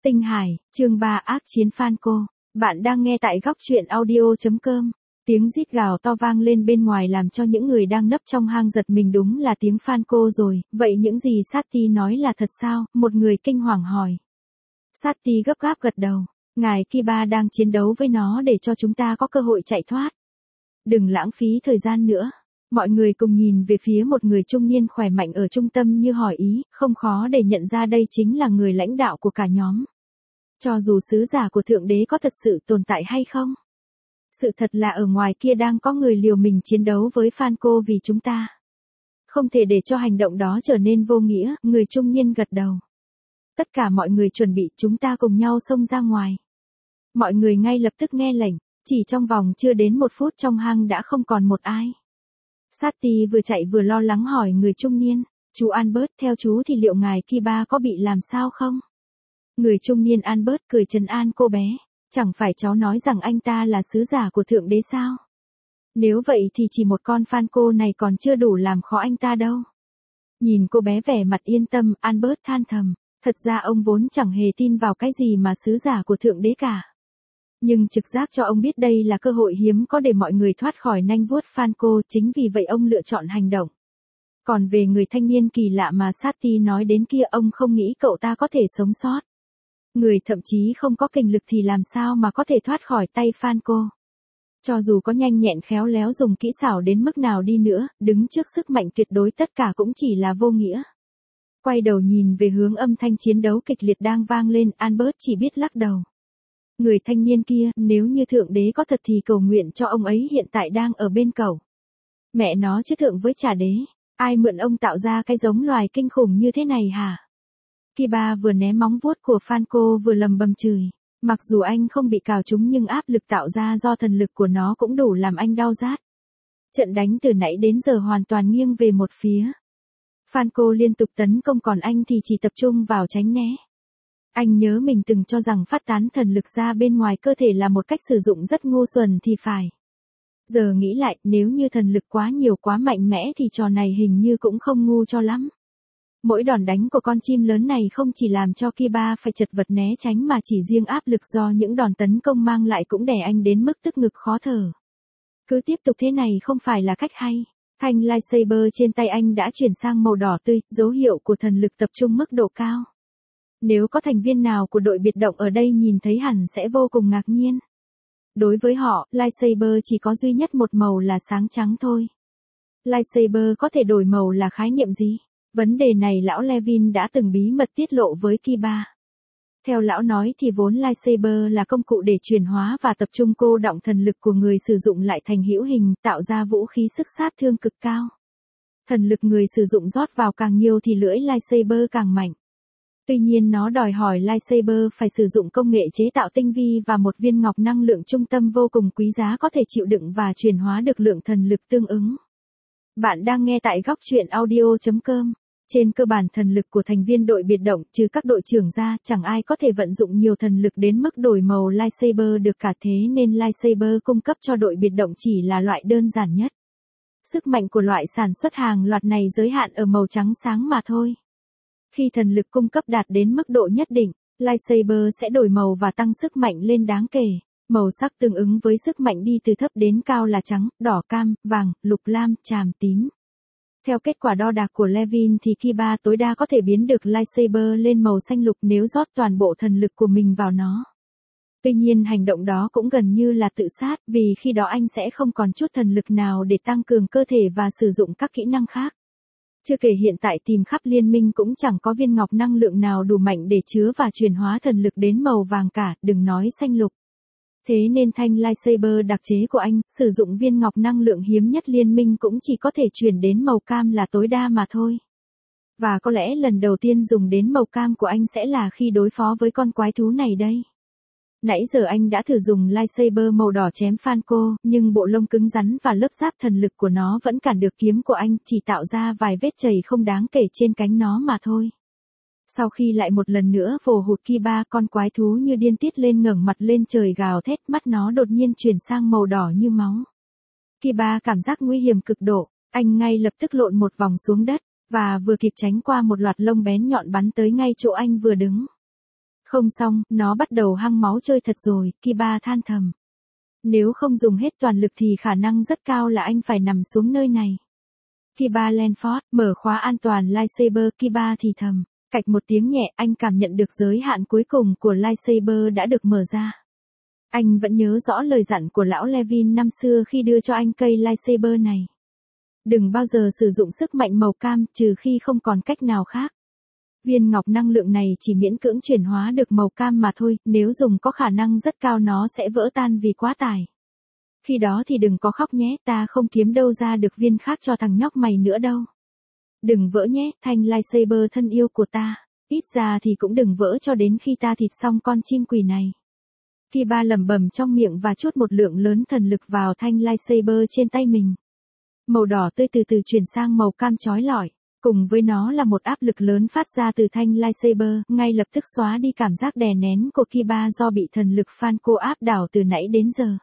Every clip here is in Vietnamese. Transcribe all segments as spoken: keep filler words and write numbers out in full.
Tinh Hải, chương ba ác chiến Fanco. Bạn đang nghe tại góc truyện audio chấm com. Tiếng rít gào to vang lên bên ngoài làm cho những người đang nấp trong hang giật mình, đúng là tiếng Fanco rồi, vậy những gì Sati nói là thật sao? Một người kinh hoàng hỏi. Sati gấp gáp gật đầu, ngài Kiba đang chiến đấu với nó để cho chúng ta có cơ hội chạy thoát. Đừng lãng phí thời gian nữa. Mọi người cùng nhìn về phía một người trung niên khỏe mạnh ở trung tâm như hỏi ý, không khó để nhận ra đây chính là người lãnh đạo của cả nhóm. Cho dù sứ giả của Thượng Đế có thật sự tồn tại hay không? Sự thật là ở ngoài kia đang có người liều mình chiến đấu với Fanco vì chúng ta. Không thể để cho hành động đó trở nên vô nghĩa, người trung niên gật đầu. Tất cả mọi người chuẩn bị, chúng ta cùng nhau xông ra ngoài. Mọi người ngay lập tức nghe lệnh, chỉ trong vòng chưa đến một phút trong hang đã không còn một ai. Sati vừa chạy vừa lo lắng hỏi người trung niên, chú Albert, theo chú thì liệu ngài Kiba có bị làm sao không? Người trung niên Albert cười trấn an cô bé, chẳng phải cháu nói rằng anh ta là sứ giả của Thượng Đế sao? Nếu vậy thì chỉ một con Fanco này còn chưa đủ làm khó anh ta đâu. Nhìn cô bé vẻ mặt yên tâm, Albert than thầm, thật ra ông vốn chẳng hề tin vào cái gì mà sứ giả của Thượng Đế cả. Nhưng trực giác cho ông biết đây là cơ hội hiếm có để mọi người thoát khỏi nanh vuốt Fanco, chính vì vậy ông lựa chọn hành động. Còn về người thanh niên kỳ lạ mà Sati nói đến kia, ông không nghĩ cậu ta có thể sống sót. Người thậm chí không có kình lực thì làm sao mà có thể thoát khỏi tay Fanco. Cho dù có nhanh nhẹn khéo léo dùng kỹ xảo đến mức nào đi nữa, đứng trước sức mạnh tuyệt đối tất cả cũng chỉ là vô nghĩa. Quay đầu nhìn về hướng âm thanh chiến đấu kịch liệt đang vang lên, Albert chỉ biết lắc đầu. Người thanh niên kia, nếu như Thượng Đế có thật thì cầu nguyện cho ông ấy hiện tại đang ở bên cậu. Mẹ nó chứ thượng với Trà Đế, ai mượn ông tạo ra cái giống loài kinh khủng như thế này hả? Kiba vừa né móng vuốt của Fanco vừa lầm bầm chửi. Mặc dù anh không bị cào trúng nhưng áp lực tạo ra do thần lực của nó cũng đủ làm anh đau rát. Trận đánh từ nãy đến giờ hoàn toàn nghiêng về một phía. Fanco liên tục tấn công còn anh thì chỉ tập trung vào tránh né. Anh nhớ mình từng cho rằng phát tán thần lực ra bên ngoài cơ thể là một cách sử dụng rất ngu xuẩn thì phải. Giờ nghĩ lại, nếu như thần lực quá nhiều quá mạnh mẽ thì trò này hình như cũng không ngu cho lắm. Mỗi đòn đánh của con chim lớn này không chỉ làm cho Kiba phải chật vật né tránh mà chỉ riêng áp lực do những đòn tấn công mang lại cũng đè anh đến mức tức ngực khó thở. Cứ tiếp tục thế này không phải là cách hay. Thanh lightsaber trên tay anh đã chuyển sang màu đỏ tươi, dấu hiệu của thần lực tập trung mức độ cao. Nếu có thành viên nào của đội biệt động ở đây nhìn thấy hẳn sẽ vô cùng ngạc nhiên. Đối với họ, lightsaber chỉ có duy nhất một màu là sáng trắng thôi. Lightsaber có thể đổi màu là khái niệm gì? Vấn đề này lão Levin đã từng bí mật tiết lộ với Kiba. Theo lão nói thì vốn lightsaber là công cụ để chuyển hóa và tập trung cô đọng thần lực của người sử dụng lại thành hữu hình, tạo ra vũ khí sức sát thương cực cao. Thần lực người sử dụng rót vào càng nhiều thì lưỡi lightsaber càng mạnh. Tuy nhiên nó đòi hỏi lightsaber phải sử dụng công nghệ chế tạo tinh vi và một viên ngọc năng lượng trung tâm vô cùng quý giá có thể chịu đựng và chuyển hóa được lượng thần lực tương ứng. Bạn đang nghe tại góc truyện audio chấm com. Trên cơ bản thần lực của thành viên đội biệt động trừ các đội trưởng ra chẳng ai có thể vận dụng nhiều thần lực đến mức đổi màu lightsaber được cả, thế nên lightsaber cung cấp cho đội biệt động chỉ là loại đơn giản nhất. Sức mạnh của loại sản xuất hàng loạt này giới hạn ở màu trắng sáng mà thôi. Khi thần lực cung cấp đạt đến mức độ nhất định, lightsaber sẽ đổi màu và tăng sức mạnh lên đáng kể. Màu sắc tương ứng với sức mạnh đi từ thấp đến cao là trắng, đỏ, cam, vàng, lục lam, tràm, tím. Theo kết quả đo đạc của Levin thì Kiba tối đa có thể biến được lightsaber lên màu xanh lục nếu rót toàn bộ thần lực của mình vào nó. Tuy nhiên hành động đó cũng gần như là tự sát, vì khi đó anh sẽ không còn chút thần lực nào để tăng cường cơ thể và sử dụng các kỹ năng khác. Chưa kể hiện tại tìm khắp liên minh cũng chẳng có viên ngọc năng lượng nào đủ mạnh để chứa và chuyển hóa thần lực đến màu vàng cả, đừng nói xanh lục. Thế nên thanh lightsaber đặc chế của anh, sử dụng viên ngọc năng lượng hiếm nhất liên minh cũng chỉ có thể chuyển đến màu cam là tối đa mà thôi. Và có lẽ lần đầu tiên dùng đến màu cam của anh sẽ là khi đối phó với con quái thú này đây. Nãy giờ anh đã thử dùng lightsaber màu đỏ chém Fanco, nhưng bộ lông cứng rắn và lớp giáp thần lực của nó vẫn cản được kiếm của anh, chỉ tạo ra vài vết chảy không đáng kể trên cánh nó mà thôi. Sau khi lại một lần nữa vồ hụt Kiba, con quái thú như điên tiết lên ngẩng mặt lên trời gào thét, mắt nó đột nhiên chuyển sang màu đỏ như máu. Kiba cảm giác nguy hiểm cực độ, anh ngay lập tức lộn một vòng xuống đất, và vừa kịp tránh qua một loạt lông bén nhọn bắn tới ngay chỗ anh vừa đứng. Không xong, nó bắt đầu hăng máu chơi thật rồi, Kiba than thầm. Nếu không dùng hết toàn lực thì khả năng rất cao là anh phải nằm xuống nơi này. Kiba Lanford, mở khóa an toàn lightsaber, Kiba thì thầm. Cạch một tiếng nhẹ, anh cảm nhận được giới hạn cuối cùng của lightsaber đã được mở ra. Anh vẫn nhớ rõ lời dặn của lão Levin năm xưa khi đưa cho anh cây lightsaber này. Đừng bao giờ sử dụng sức mạnh màu cam trừ khi không còn cách nào khác. Viên ngọc năng lượng này chỉ miễn cưỡng chuyển hóa được màu cam mà thôi, nếu dùng có khả năng rất cao nó sẽ vỡ tan vì quá tải. Khi đó thì đừng có khóc nhé, ta không kiếm đâu ra được viên khác cho thằng nhóc mày nữa đâu. Đừng vỡ nhé, thanh lightsaber thân yêu của ta, ít ra thì cũng đừng vỡ cho đến khi ta thịt xong con chim quỷ này. Kiba lẩm bẩm trong miệng và chút một lượng lớn thần lực vào thanh lightsaber trên tay mình. Màu đỏ tươi từ từ chuyển sang màu cam chói lọi, cùng với nó là một áp lực lớn phát ra từ thanh lightsaber, ngay lập tức xóa đi cảm giác đè nén của Kiba do bị thần lực Falco áp đảo từ nãy đến giờ.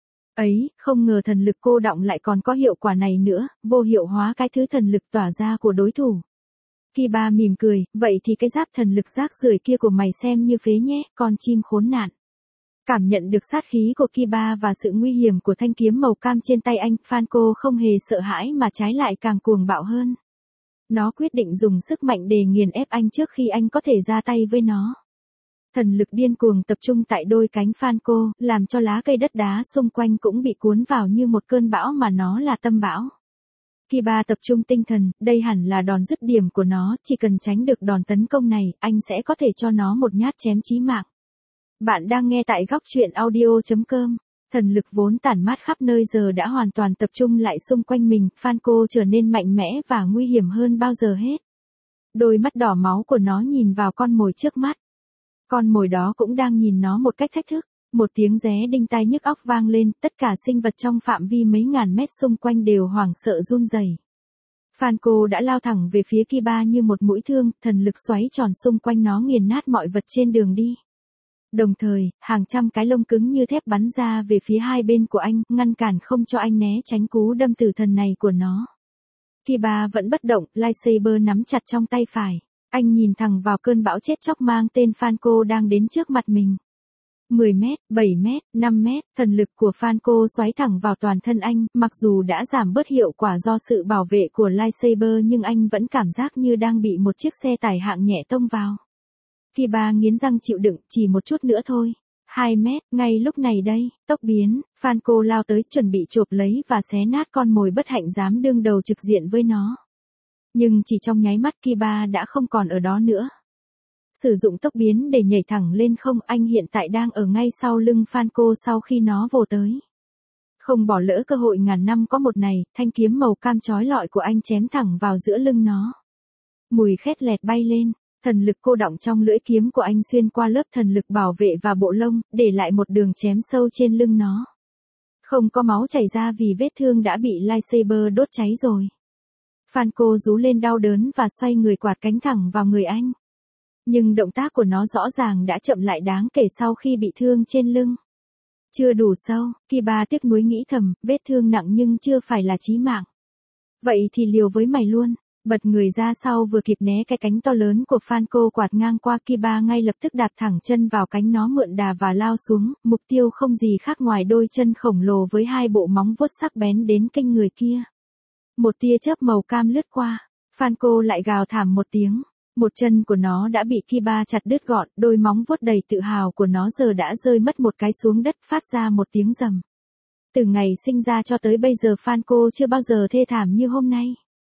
Ấy, không ngờ thần lực cô đọng lại còn có hiệu quả này nữa, vô hiệu hóa cái thứ thần lực tỏa ra của đối thủ. Kiba mỉm cười, vậy thì cái giáp thần lực rác rưởi kia của mày xem như phế nhé, con chim khốn nạn. Cảm nhận được sát khí của Kiba và sự nguy hiểm của thanh kiếm màu cam trên tay anh, Falco không hề sợ hãi mà trái lại càng cuồng bạo hơn. Nó quyết định dùng sức mạnh để nghiền ép anh trước khi anh có thể ra tay với nó. Thần lực điên cuồng tập trung tại đôi cánh Falco, làm cho lá cây đất đá xung quanh cũng bị cuốn vào như một cơn bão mà nó là tâm bão. Kiba tập trung tinh thần, đây hẳn là đòn dứt điểm của nó, chỉ cần tránh được đòn tấn công này, anh sẽ có thể cho nó một nhát chém chí mạng. Bạn đang nghe tại góc truyện audio chấm com. Thần lực vốn tản mát khắp nơi giờ đã hoàn toàn tập trung lại xung quanh mình, Falco trở nên mạnh mẽ và nguy hiểm hơn bao giờ hết. Đôi mắt đỏ máu của nó nhìn vào con mồi trước mắt. Con mồi đó cũng đang nhìn nó một cách thách thức. Một tiếng ré đinh tai nhức óc vang lên, tất cả sinh vật trong phạm vi mấy ngàn mét xung quanh đều hoảng sợ run rẩy. Falco đã lao thẳng về phía Kiba như một mũi thương, thần lực xoáy tròn xung quanh nó nghiền nát mọi vật trên đường đi. Đồng thời, hàng trăm cái lông cứng như thép bắn ra về phía hai bên của anh, ngăn cản không cho anh né tránh cú đâm tử thần này của nó. Kiba vẫn bất động, lightsaber nắm chặt trong tay phải. Anh nhìn thẳng vào cơn bão chết chóc mang tên Falco đang đến trước mặt mình. mười mét, bảy mét, năm mét, thần lực của Falco xoáy thẳng vào toàn thân anh, mặc dù đã giảm bớt hiệu quả do sự bảo vệ của lightsaber nhưng anh vẫn cảm giác như đang bị một chiếc xe tải hạng nhẹ tông vào. Kiba nghiến răng chịu đựng, chỉ một chút nữa thôi. hai mét, ngay lúc này đây, tốc biến, Falco lao tới chuẩn bị chộp lấy và xé nát con mồi bất hạnh dám đương đầu trực diện với nó. Nhưng chỉ trong nháy mắt Kiba đã không còn ở đó nữa. Sử dụng tốc biến để nhảy thẳng lên không, anh hiện tại đang ở ngay sau lưng Falco sau khi nó vồ tới. Không bỏ lỡ cơ hội ngàn năm có một này, thanh kiếm màu cam chói lọi của anh chém thẳng vào giữa lưng nó. Mùi khét lẹt bay lên. Thần lực cô đọng trong lưỡi kiếm của anh xuyên qua lớp thần lực bảo vệ và bộ lông, để lại một đường chém sâu trên lưng nó. Không có máu chảy ra vì vết thương đã bị lightsaber đốt cháy rồi. Falco rú lên đau đớn và xoay người quạt cánh thẳng vào người anh. Nhưng động tác của nó rõ ràng đã chậm lại đáng kể sau khi bị thương trên lưng. Chưa đủ sâu, Kiba tiếc nuối nghĩ thầm, vết thương nặng nhưng chưa phải là chí mạng. Vậy thì liều với mày luôn. Bật người ra sau vừa kịp né cái cánh to lớn của Falco quạt ngang qua, Kiba ngay lập tức đạp thẳng chân vào cánh nó mượn đà và lao xuống, mục tiêu không gì khác ngoài đôi chân khổng lồ với hai bộ móng vuốt sắc bén đến kinh người kia. Một tia chớp màu cam lướt qua, Falco lại gào thảm một tiếng, một chân của nó đã bị Kiba chặt đứt gọn, đôi móng vuốt đầy tự hào của nó giờ đã rơi mất một cái xuống đất phát ra một tiếng rầm. Từ ngày sinh ra cho tới bây giờ Falco chưa bao giờ thê thảm như hôm nay.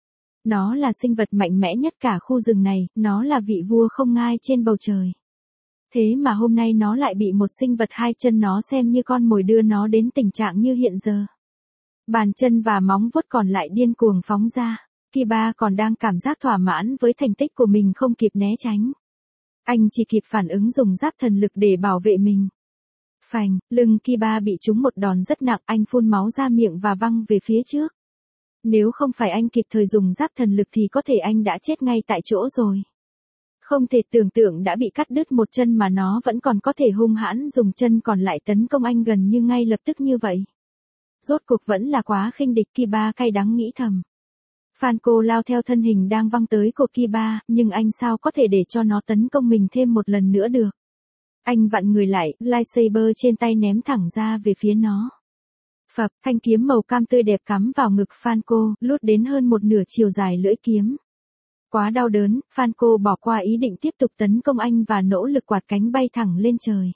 Nó là sinh vật mạnh mẽ nhất cả khu rừng này, nó là vị vua không ngai trên bầu trời. Thế mà hôm nay nó lại bị một sinh vật hai chân nó xem như con mồi đưa nó đến tình trạng như hiện giờ. Bàn chân và móng vuốt còn lại điên cuồng phóng ra. Kiba còn đang cảm giác thỏa mãn với thành tích của mình không kịp né tránh. Anh chỉ kịp phản ứng dùng giáp thần lực để bảo vệ mình. Phành, lưng Kiba bị trúng một đòn rất nặng, anh phun máu ra miệng và văng về phía trước. Nếu không phải anh kịp thời dùng giáp thần lực thì có thể anh đã chết ngay tại chỗ rồi. Không thể tưởng tượng đã bị cắt đứt một chân mà nó vẫn còn có thể hung hãn dùng chân còn lại tấn công anh gần như ngay lập tức như vậy. Rốt cuộc vẫn là quá khinh địch, Kiba cay đắng nghĩ thầm. Falco lao theo thân hình đang văng tới của Kiba, nhưng anh sao có thể để cho nó tấn công mình thêm một lần nữa được. Anh vặn người lại, lightsaber trên tay ném thẳng ra về phía nó. Phập, thanh kiếm màu cam tươi đẹp cắm vào ngực Falco, lút đến hơn một nửa chiều dài lưỡi kiếm. Quá đau đớn, Falco bỏ qua ý định tiếp tục tấn công anh và nỗ lực quạt cánh bay thẳng lên trời.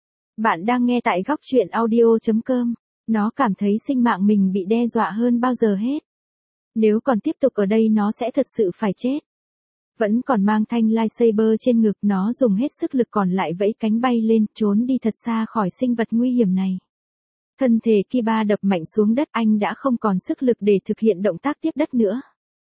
Bạn đang nghe tại góc truyện audio chấm com. Nó cảm thấy sinh mạng mình bị đe dọa hơn bao giờ hết. Nếu còn tiếp tục ở đây nó sẽ thật sự phải chết. Vẫn còn mang thanh lightsaber trên ngực, nó dùng hết sức lực còn lại vẫy cánh bay lên, trốn đi thật xa khỏi sinh vật nguy hiểm này. Thân thể Kiba đập mạnh xuống đất, anh đã không còn sức lực để thực hiện động tác tiếp đất nữa.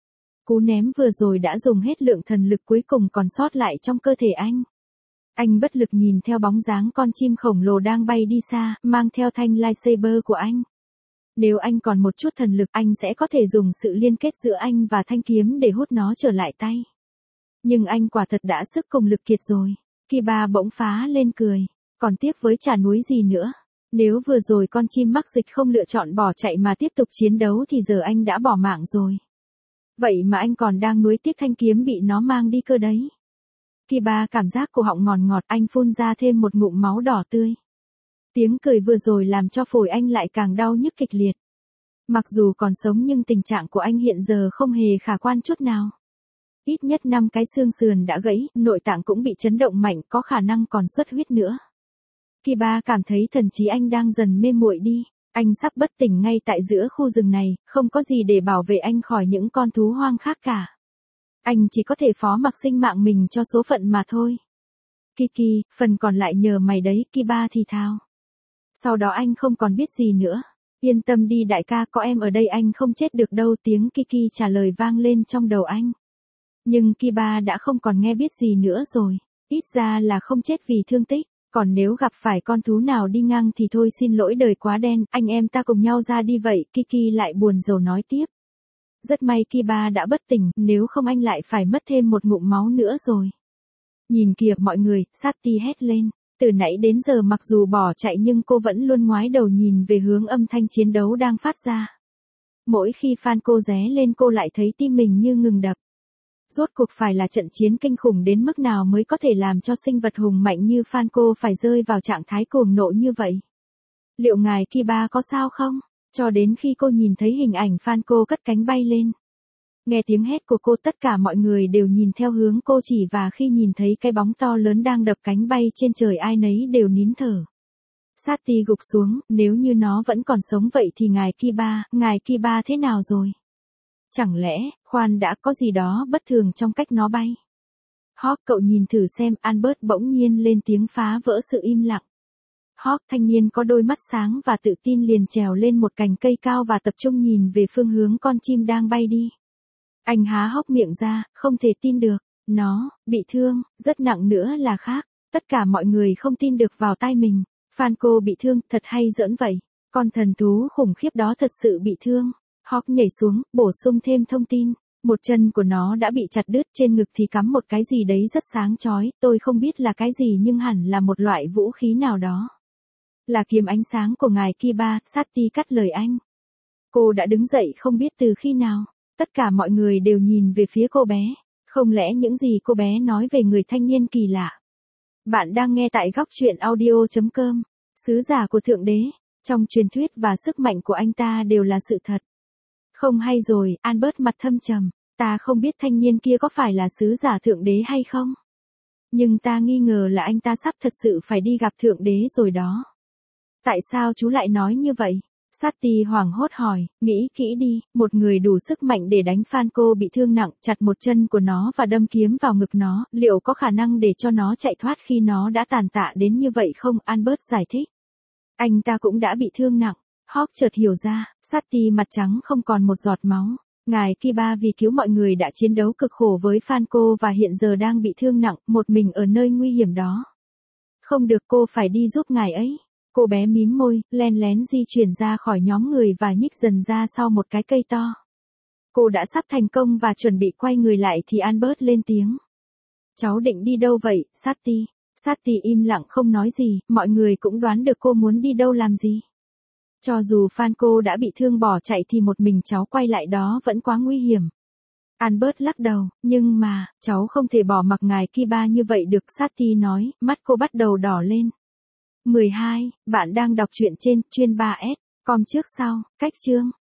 Cú ném vừa rồi đã dùng hết lượng thần lực cuối cùng còn sót lại trong cơ thể anh. Anh bất lực nhìn theo bóng dáng con chim khổng lồ đang bay đi xa, mang theo thanh lightsaber của anh. Nếu anh còn một chút thần lực, anh sẽ có thể dùng sự liên kết giữa anh và thanh kiếm để hút nó trở lại tay. Nhưng anh quả thật đã sức cùng lực kiệt rồi. Kiba bỗng phá lên cười. Còn tiếp với chả núi gì nữa. Nếu vừa rồi con chim mắc dịch không lựa chọn bỏ chạy mà tiếp tục chiến đấu thì giờ anh đã bỏ mạng rồi. Vậy mà anh còn đang nuối tiếc thanh kiếm bị nó mang đi cơ đấy. Kiba cảm giác cổ họng ngọt ngọt, anh phun ra thêm một ngụm máu đỏ tươi. Tiếng cười vừa rồi làm cho phổi anh lại càng đau nhức kịch liệt. Mặc dù còn sống nhưng tình trạng của anh hiện giờ không hề khả quan chút nào. Ít nhất năm cái xương sườn đã gãy, nội tạng cũng bị chấn động mạnh, có khả năng còn xuất huyết nữa. Kiba cảm thấy thần trí anh đang dần mê muội đi. Anh sắp bất tỉnh ngay tại giữa khu rừng này, không có gì để bảo vệ anh khỏi những con thú hoang khác cả. Anh chỉ có thể phó mặc sinh mạng mình cho số phận mà thôi. Kiki, phần còn lại nhờ mày đấy, Kiba thì thào. Sau đó anh không còn biết gì nữa. Yên tâm đi đại ca, có em ở đây anh không chết được đâu, tiếng Kiki trả lời vang lên trong đầu anh. Nhưng Kiba đã không còn nghe biết gì nữa rồi. Ít ra là không chết vì thương tích. Còn nếu gặp phải con thú nào đi ngang thì thôi xin lỗi đời quá đen, anh em ta cùng nhau ra đi vậy, Kiki lại buồn rầu nói tiếp. Rất may Kiba đã bất tỉnh, nếu không anh lại phải mất thêm một ngụm máu nữa rồi. Nhìn kìa mọi người, Sati hét lên. Từ nãy đến giờ mặc dù bỏ chạy nhưng cô vẫn luôn ngoái đầu nhìn về hướng âm thanh chiến đấu đang phát ra. Mỗi khi Falco ré lên cô lại thấy tim mình như ngừng đập. Rốt cuộc phải là trận chiến kinh khủng đến mức nào mới có thể làm cho sinh vật hùng mạnh như Falco phải rơi vào trạng thái cuồng nộ như vậy? Liệu ngài Kiba có sao không? Cho đến khi cô nhìn thấy hình ảnh Falco cất cánh bay lên. Nghe tiếng hét của cô, tất cả mọi người đều nhìn theo hướng cô chỉ, và khi nhìn thấy cái bóng to lớn đang đập cánh bay trên trời ai nấy đều nín thở. Sati gục xuống, nếu như nó vẫn còn sống vậy thì ngài Kiba, ngài Kiba thế nào rồi? Chẳng lẽ, khoan đã, có gì đó bất thường trong cách nó bay? Hawk, cậu nhìn thử xem, Albert bỗng nhiên lên tiếng phá vỡ sự im lặng. Hawk, thanh niên có đôi mắt sáng và tự tin, liền trèo lên một cành cây cao và tập trung nhìn về phương hướng con chim đang bay đi. Anh há hốc miệng ra, không thể tin được. Nó, bị thương, rất nặng nữa là khác. Tất cả mọi người không tin được vào tai mình. Falco bị thương, thật hay giỡn vậy. Con thần thú khủng khiếp đó thật sự bị thương. Hawk nhảy xuống, bổ sung thêm thông tin. Một chân của nó đã bị chặt đứt, trên ngực thì cắm một cái gì đấy rất sáng chói, tôi không biết là cái gì nhưng hẳn là một loại vũ khí nào đó. Là kiếm ánh sáng của ngài Kiba, Sati cắt lời anh. Cô đã đứng dậy không biết từ khi nào. Tất cả mọi người đều nhìn về phía cô bé. Không lẽ những gì cô bé nói về người thanh niên kỳ lạ? Bạn đang nghe tại góc truyện audio chấm com. Sứ giả của Thượng Đế. Trong truyền thuyết và sức mạnh của anh ta đều là sự thật. Không hay rồi, Albert mặt thâm trầm. Ta không biết thanh niên kia có phải là sứ giả Thượng Đế hay không. Nhưng ta nghi ngờ là anh ta sắp thật sự phải đi gặp Thượng Đế rồi đó. Tại sao chú lại nói như vậy? Sati hoảng hốt hỏi, nghĩ kỹ đi, một người đủ sức mạnh để đánh Falco bị thương nặng, chặt một chân của nó và đâm kiếm vào ngực nó, liệu có khả năng để cho nó chạy thoát khi nó đã tàn tạ đến như vậy không? Albert giải thích. Anh ta cũng đã bị thương nặng. Hawk chợt hiểu ra, Sati mặt trắng không còn một giọt máu. Ngài Kiba vì cứu mọi người đã chiến đấu cực khổ với Falco và hiện giờ đang bị thương nặng, một mình ở nơi nguy hiểm đó. Không được, cô phải đi giúp ngài ấy. Cô bé mím môi, len lén di chuyển ra khỏi nhóm người và nhích dần ra sau một cái cây to. Cô đã sắp thành công và chuẩn bị quay người lại thì Albert lên tiếng. Cháu định đi đâu vậy, Sati? Sati im lặng không nói gì, mọi người cũng đoán được cô muốn đi đâu làm gì. Cho dù Falco đã bị thương bỏ chạy thì một mình cháu quay lại đó vẫn quá nguy hiểm. Albert lắc đầu, nhưng mà, cháu không thể bỏ mặc ngài Kiba như vậy được, Satie nói, mắt cô bắt đầu đỏ lên. mười hai, bạn đang đọc truyện trên chuyên ba S com trước sau, cách chương.